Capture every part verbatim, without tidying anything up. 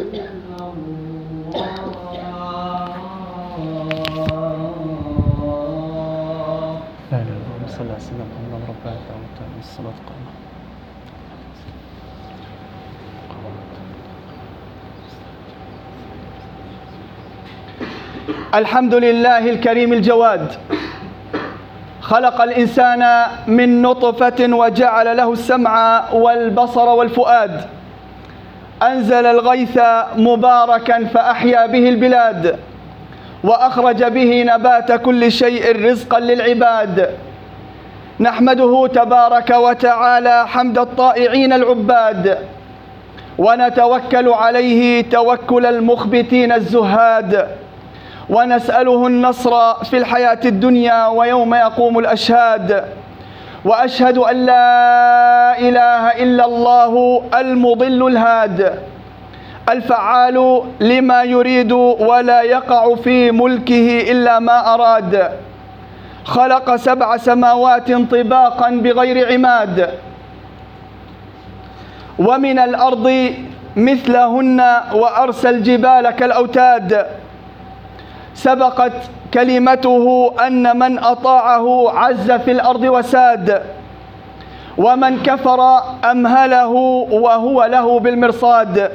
الحمد لله الكريم الجواد، خلق الإنسان من نطفة وجعل له السمع والبصر والفؤاد، أنزل الغيث مباركا فأحيا به البلاد، وأخرج به نبات كل شيء رزقا للعباد. نحمده تبارك وتعالى حمد الطائعين العباد، ونتوكل عليه توكل المخبتين الزهاد، ونسأله النصر في الحياة الدنيا ويوم يقوم الأشهاد. وأشهد أن لا إله إلا الله المضل الهاد، الفعال لما يريد ولا يقع في ملكه إلا ما أراد. خلق سبع سماوات طباقا بغير عماد، ومن الأرض مثلهن وأرسى الجبال كالأوتاد. سبقت كلمته أن من أطاعه عز في الأرض وساد، ومن كفر أمهله وهو له بالمرصاد.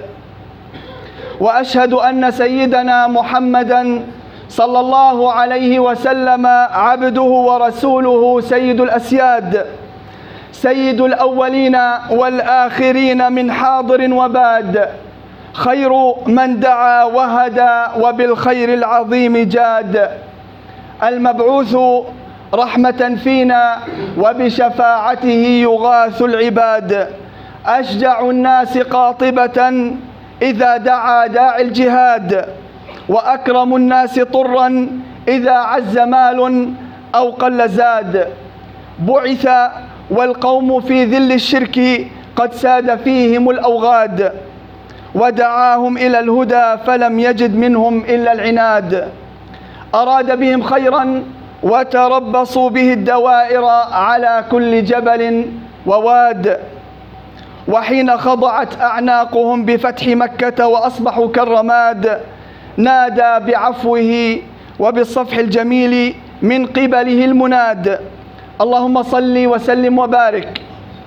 وأشهد أن سيدنا محمدًا صلى الله عليه وسلم عبده ورسوله سيد الأسياد، سيد الأولين والآخرين من حاضر وباد، خير من دعا وهدى وبالخير العظيم جاد، المبعوث رحمة فينا وبشفاعته يغاث العباد، أشجع الناس قاطبة إذا دعا داعي الجهاد، وأكرم الناس طرا إذا عز مال أو قل زاد. بعث والقوم في ذل الشرك قد ساد فيهم الأوغاد، ودعاهم إلى الهدى فلم يجد منهم إلا العناد. أراد بهم خيرا وتربصوا به الدوائر على كل جبل وواد، وحين خضعت أعناقهم بفتح مكة وأصبحوا كالرماد، نادى بعفوه وبالصفح الجميل من قبله المناد. اللهم صل وسلم وبارك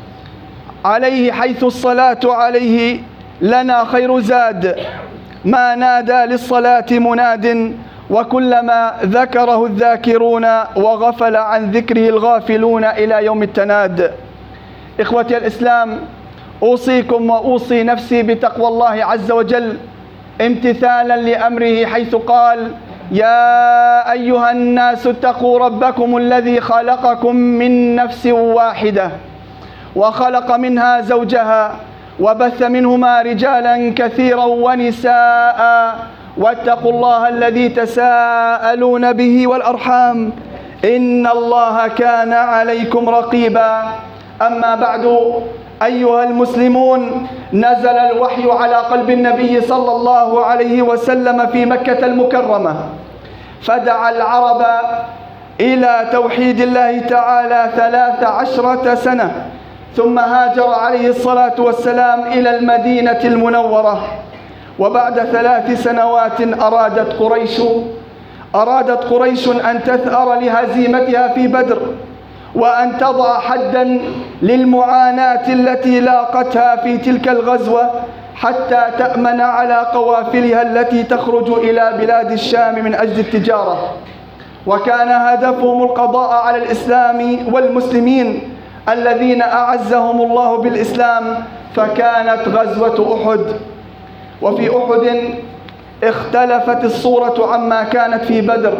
عليه، حيث الصلاة عليه لنا خير زاد. ما نادى للصلاة مناد، وكلما ذكره الذاكرون وغفل عن ذكره الغافلون إلى يوم التناد. إخوتي الإسلام، أوصيكم وأوصي نفسي بتقوى الله عز وجل، امتثالا لأمره حيث قال: يا أيها الناس اتقوا ربكم الذي خلقكم من نفس واحدة وخلق منها زوجها وبث منهما رجالا كثيرا ونساء، واتقوا الله الذي تساءلون به والأرحام إن الله كان عليكم رقيبا. أما بعد، أيها المسلمون، نزل الوحي على قلب النبي صلى الله عليه وسلم في مكة المكرمة، فدعا العرب إلى توحيد الله تعالى ثلاث عشرة سنة، ثم هاجر عليه الصلاة والسلام إلى المدينة المنورة. وبعد ثلاث سنوات أرادت قريش أرادت قريش أن تثأر لهزيمتها في بدر، وأن تضع حداً للمعاناة التي لاقتها في تلك الغزوة، حتى تأمن على قوافلها التي تخرج إلى بلاد الشام من أجل التجارة. وكان هدفهم القضاء على الإسلام والمسلمين الذين أعزهم الله بالإسلام، فكانت غزوة أحد. وفي أحد اختلفت الصورة عما كانت في بدر،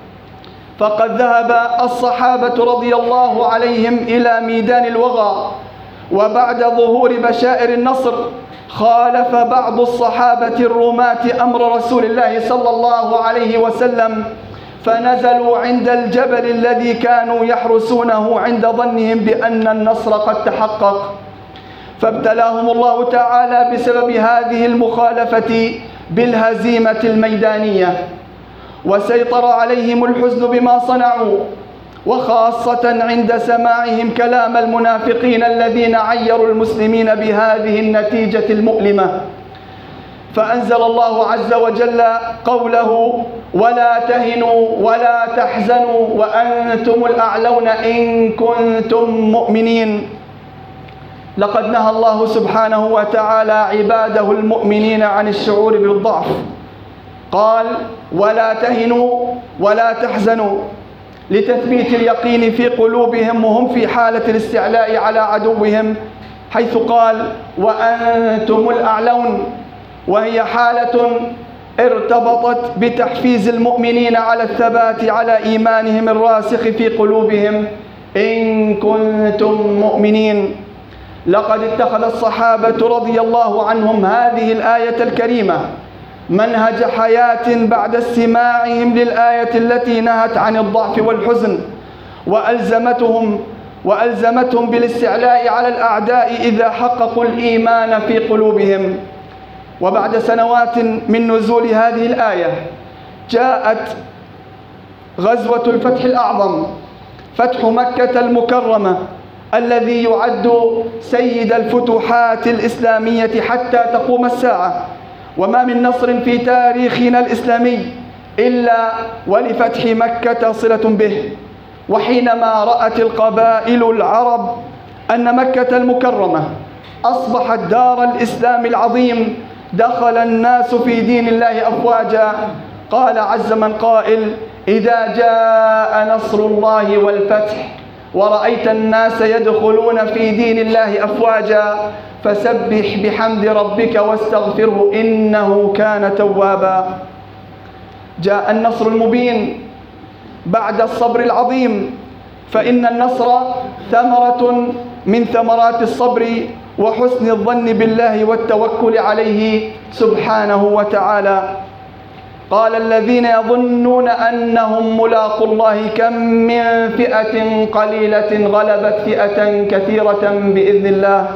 فقد ذهب الصحابة رضي الله عليهم إلى ميدان الوغى، وبعد ظهور بشائر النصر خالف بعض الصحابة الرماة أمر رسول الله صلى الله عليه وسلم، فنزلوا عند الجبل الذي كانوا يحرسونه عند ظنهم بأن النصر قد تحقق، فابتلاهم الله تعالى بسبب هذه المخالفة بالهزيمة الميدانية، وسيطر عليهم الحزن بما صنعوا، وخاصة عند سماعهم كلام المنافقين الذين عيروا المسلمين بهذه النتيجة المؤلمة. فأنزل الله عز وجل قوله: ولا تهنوا ولا تحزنوا وأنتم الأعلون إن كنتم مؤمنين. لقد نهى الله سبحانه وتعالى عباده المؤمنين عن الشعور بالضعف، قال: ولا تهنوا ولا تحزنوا، لتثبيت اليقين في قلوبهم وهم في حالة الاستعلاء على عدوهم، حيث قال: وأنتم الأعلون، وهي حالة ارتبطت بتحفيز المؤمنين على الثبات على إيمانهم الراسخ في قلوبهم إن كنتم مؤمنين. لقد اتخذ الصحابة رضي الله عنهم هذه الآية الكريمة منهج حياة بعد استماعهم للآية التي نهت عن الضعف والحزن، وألزمتهم وألزمتهم بالاستعلاء على الأعداء إذا حققوا الإيمان في قلوبهم. وبعد سنوات من نزول هذه الآية جاءت غزوة الفتح الأعظم، فتح مكة المكرمة، الذي يعد سيد الفتوحات الإسلامية حتى تقوم الساعة. وما من نصر في تاريخنا الإسلامي إلا ولفتح مكة صلة به. وحينما رأت القبائل العرب أن مكة المكرمة أصبحت دار الإسلام العظيم، دخل الناس في دين الله أفواجا. قال عز من قائل: إذا جاء نصر الله والفتح ورأيت الناس يدخلون في دين الله أفواجا فسبح بحمد ربك واستغفره إنه كان توابا. جاء النصر المبين بعد الصبر العظيم، فإن النصر ثمرة من ثمرات الصبر وحسن الظن بالله والتوكل عليه سبحانه وتعالى. قال: الذين يظنون أنهم ملاقو الله كم من فئة قليلة غلبت فئة كثيرة بإذن الله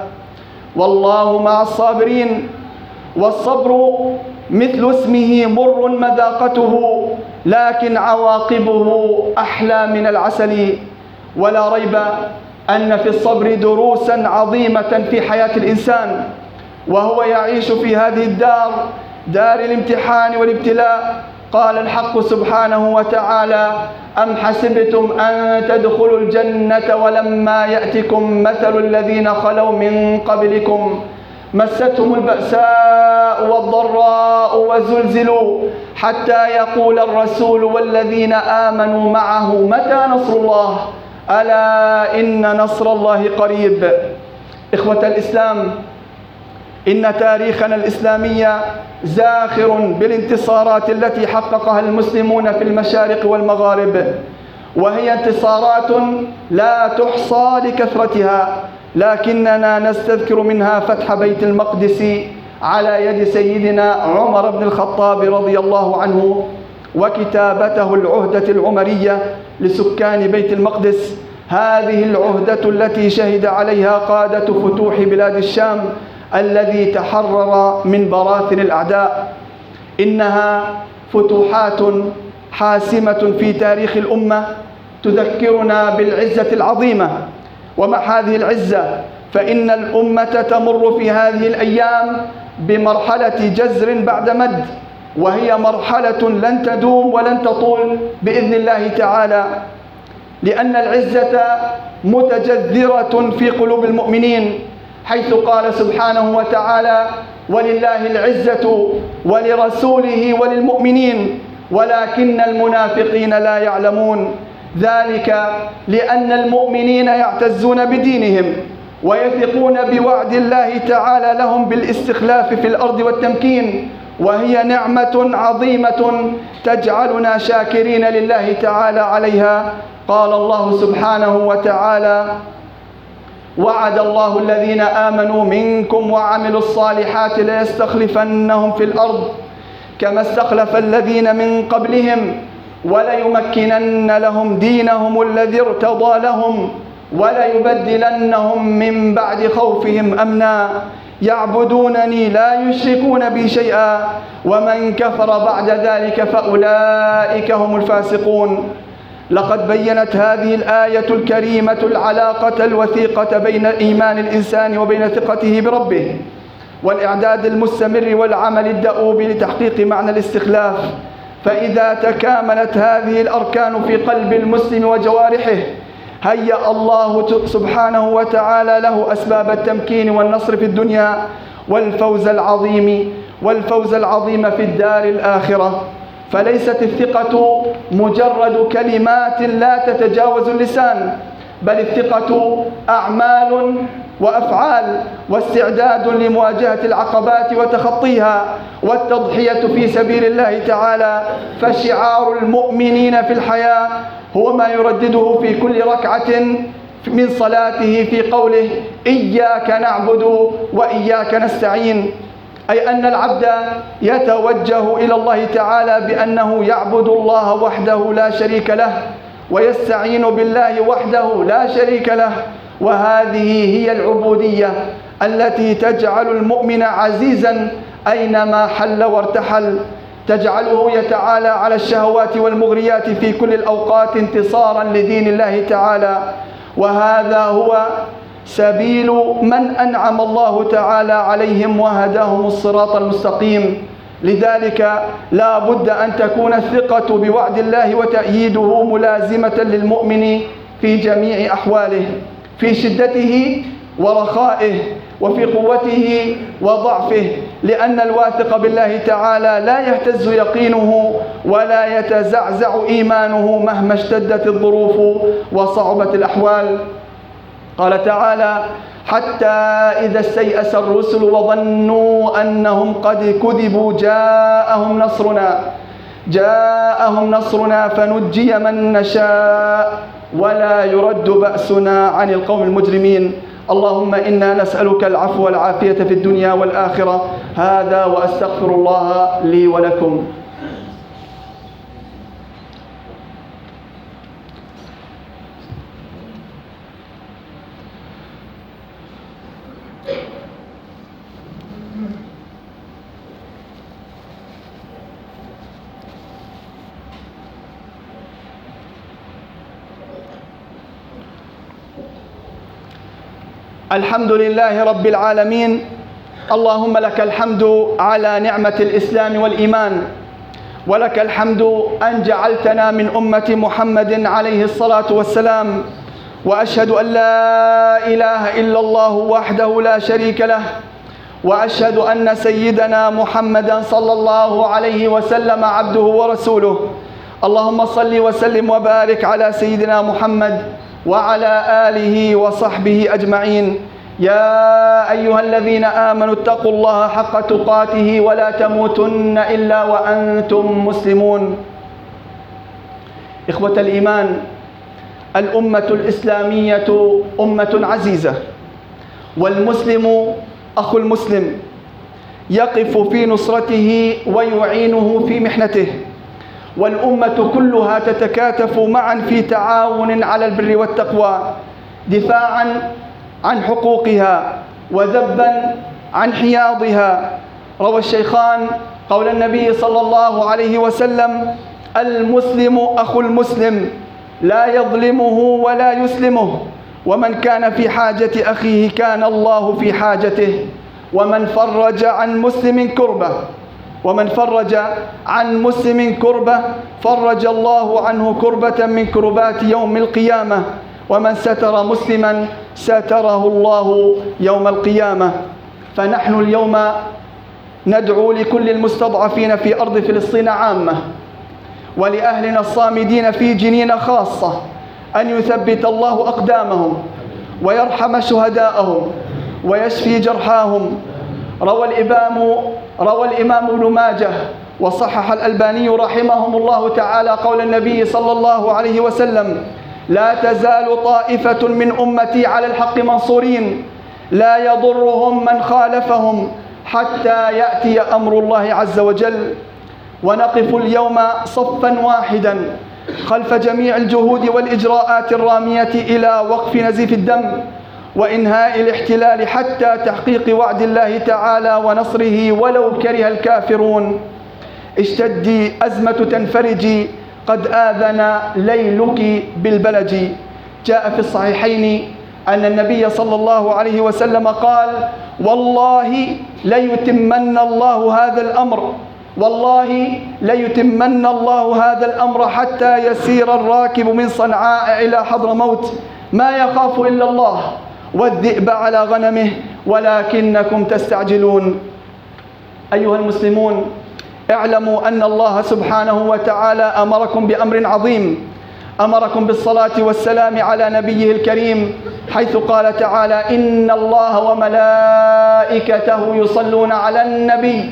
والله مع الصابرين. والصبر مثل اسمه مر مذاقته، لكن عواقبه أحلى من العسل. ولا ريب أن في الصبر دروسا عظيمة في حياة الإنسان، وهو يعيش في هذه الدار، دار الامتحان والابتلاء. قال الحق سبحانه وتعالى: أم حسبتم أن تدخلوا الجنة ولما يأتكم مثل الذين خلوا من قبلكم مستهم البأساء والضراء وزلزلوا حتى يقول الرسول والذين آمنوا معه متى نصر الله ألا إن نصر الله قريب. إخوة الإسلام، إن تاريخنا الإسلامي زاخر بالانتصارات التي حققها المسلمون في المشارق والمغارب، وهي انتصارات لا تحصى لكثرتها، لكننا نستذكر منها فتح بيت المقدس على يد سيدنا عمر بن الخطاب رضي الله عنه، وكتابته العهدة العمرية لسكان بيت المقدس. هذه العهدة التي شهد عليها قادة فتوح بلاد الشام الذي تحرر من براثن الأعداء. إنها فتوحات حاسمة في تاريخ الأمة تذكرنا بالعزة العظيمة. ومع هذه العزة فإن الأمة تمر في هذه الأيام بمرحلة جزر بعد مد، وهي مرحلة لن تدوم ولن تطول بإذن الله تعالى، لأن العزة متجذرة في قلوب المؤمنين، حيث قال سبحانه وتعالى: ولله العزة ولرسوله وللمؤمنين ولكن المنافقين لا يعلمون. ذلك لأن المؤمنين يعتزون بدينهم ويثقون بوعد الله تعالى لهم بالاستخلاف في الأرض والتمكين، وهي نعمة عظيمة تجعلنا شاكرين لله تعالى عليها. قال الله سبحانه وتعالى: وعد الله الذين آمنوا منكم وعملوا الصالحات ليستخلفنهم في الأرض كما استخلف الذين من قبلهم وليمكنن لهم دينهم الذي ارتضى لهم وليبدلنهم من بعد خوفهم أمنا يعبدونني لا يشركون بي شيئا ومن كفر بعد ذلك فأولئك هم الفاسقون. لقد بيّنت هذه الآية الكريمة العلاقة الوثيقة بين إيمان الإنسان وبين ثقته بربه، والإعداد المستمر والعمل الدؤوب لتحقيق معنى الاستخلاف. فإذا تكاملت هذه الأركان في قلب المسلم وجوارحه هيأ الله سبحانه وتعالى له أسباب التمكين والنصر في الدنيا والفوز العظيم والفوز العظيم في الدار الآخرة. فليست الثقة مجرد كلمات لا تتجاوز اللسان، بل الثقة أعمال وأفعال واستعداد لمواجهة العقبات وتخطيها والتضحية في سبيل الله تعالى. فشعار المؤمنين في الحياة هو ما يردده في كل ركعة من صلاته في قوله إياك نعبد وإياك نستعين، أي أن العبد يتوجه إلى الله تعالى بأنه يعبد الله وحده لا شريك له ويستعين بالله وحده لا شريك له. وهذه هي العبودية التي تجعل المؤمن عزيزا أينما حل وارتحل، تجعله يتعالى على الشهوات والمغريات في كل الأوقات انتصارا لدين الله تعالى. وهذا هو سبيل من أنعم الله تعالى عليهم وهداهم الصراط المستقيم. لذلك لا بد أن تكون الثقة بوعد الله وتأييده ملازمة للمؤمن في جميع أحواله، في شدته ورخائه وفي قوته وضعفه، لأن الواثق بالله تعالى لا يهتز يقينه ولا يتزعزع إيمانه مهما اشتدت الظروف وصعبت الأحوال. قال تعالى حتى إذا استيأس الرسل وظنوا أنهم قد كذبوا جاءهم نصرنا جاءهم نصرنا فنجي من نشاء ولا يرد بأسنا عن القوم المجرمين. اللهم إنا نسألك العفو والعافية في الدنيا والآخرة. هذا وأستغفر الله لي ولكم. الحمد لله رب العالمين. اللهم لك الحمد على نعمة الإسلام والإيمان، ولك الحمد أن جعلتنا من أمة محمد عليه الصلاة والسلام. وأشهد أن لا إله إلا الله وحده لا شريك له، وأشهد أن سيدنا محمدا صلى الله عليه وسلم عبده ورسوله. اللهم صل وسلم وبارك على سيدنا محمد وعلى آله وصحبه أجمعين. يا أيها الذين آمنوا اتقوا الله حق تقاته ولا تموتن إلا وأنتم مسلمون. إخوة الإيمان، الأمة الإسلامية أمة عزيزة، والمسلم أخو المسلم يقف في نصرته ويعينه في محنته، والأمة كلها تتكاتف معا في تعاون على البر والتقوى، دفاعا عن حقوقها وذبا عن حياضها. روى الشيخان قول النبي صلى الله عليه وسلم: المسلم أخو المسلم لا يظلمه ولا يسلمه، ومن كان في حاجة أخيه كان الله في حاجته، ومن فرج عن مسلم كربة ومن فرج عن مسلم كربة فرج الله عنه كربة من كربات يوم القيامة، ومن ستر مسلما ستره الله يوم القيامة. فنحن اليوم ندعو لكل المستضعفين في أرض فلسطين عامة، ولأهلنا الصامدين في جنين خاصة، أن يثبت الله أقدامهم ويرحم شهداءهم ويشفي جرحاهم. روى الإمام روى الإمام ابن ماجه وصحح الألباني رحمهم الله تعالى قول النبي صلى الله عليه وسلم: لا تزال طائفة من أمتي على الحق منصورين لا يضرهم من خالفهم حتى يأتي أمر الله عز وجل. ونقف اليوم صفا واحدا خلف جميع الجهود والإجراءات الرامية إلى وقف نزيف الدم وإنهاء الاحتلال حتى تحقيق وعد الله تعالى ونصره ولو كره الكافرون. اشتدي أزمة تنفرجي، قد آذن ليلك بالبلج. جاء في الصحيحين أن النبي صلى الله عليه وسلم قال: والله ليتمن الله هذا الأمر، والله ليتمن الله هذا الأمر حتى يسير الراكب من صنعاء إلى حضرموت ما يخاف إلا الله والذئب على غنمه ولكنكم تستعجلون. أيها المسلمون، اعلموا أن الله سبحانه وتعالى أمركم بأمر عظيم، أمركم بالصلاة والسلام على نبيه الكريم، حيث قال تعالى: إن الله وملائكته يصلون على النبي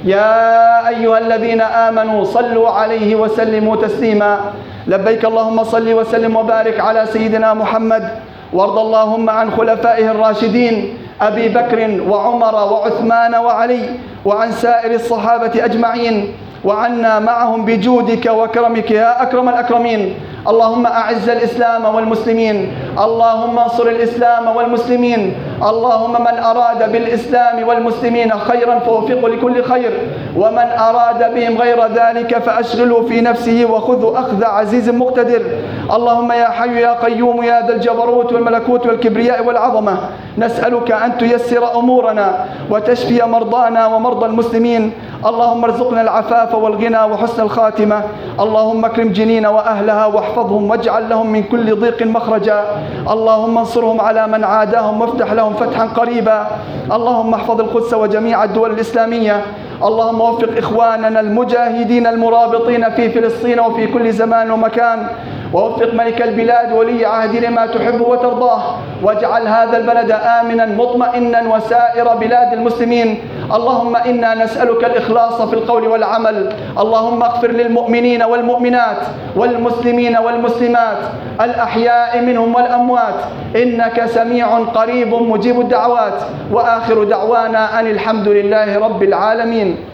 يا أيها الذين آمنوا صلوا عليه وسلموا تسليما. لبيك اللهم صل وسلم وبارك على سيدنا محمد، وارض اللهم عن خلفائه الراشدين أبي بكر وعمر وعثمان وعلي، وعن سائر الصحابة أجمعين، وعنا معهم بجودك وكرمك يا أكرم الأكرمين. اللهم أعز الإسلام والمسلمين، اللهم انصر الإسلام والمسلمين، اللهم من أراد بالإسلام والمسلمين خيرا فوفقه لكل خير، ومن أراد بهم غير ذلك فأشغله في نفسه وخذه أخذ عزيز مقتدر. اللهم يا حي يا قيوم يا ذا الجبروت والملكوت والكبرياء والعظمة، نسألك أن تيسر أمورنا وتشفي مرضانا ومرضى المسلمين. اللهم ارزقنا العفاف والغنى وحسن الخاتمة. اللهم اكرم جنين وأهلها واحفظهم واجعل لهم من كل ضيق مخرجا. اللهم انصرهم على من عاداهم وافتح لهم فتحا قريبا. اللهم احفظ القدس وجميع الدول الإسلامية. اللهم وفق إخواننا المجاهدين المرابطين في فلسطين وفي كل زمان ومكان، ووفق ملك البلاد ولي عهد لما تحب وترضاه، واجعل هذا البلد آمنا مطمئنا وسائر بلاد المسلمين. اللهم إنا نسألك الإخلاص في القول والعمل. اللهم اغفر للمؤمنين والمؤمنات والمسلمين والمسلمات الأحياء منهم والأموات، إنك سميع قريب مجيب الدعوات. وآخر دعوانا أن الحمد لله رب العالمين.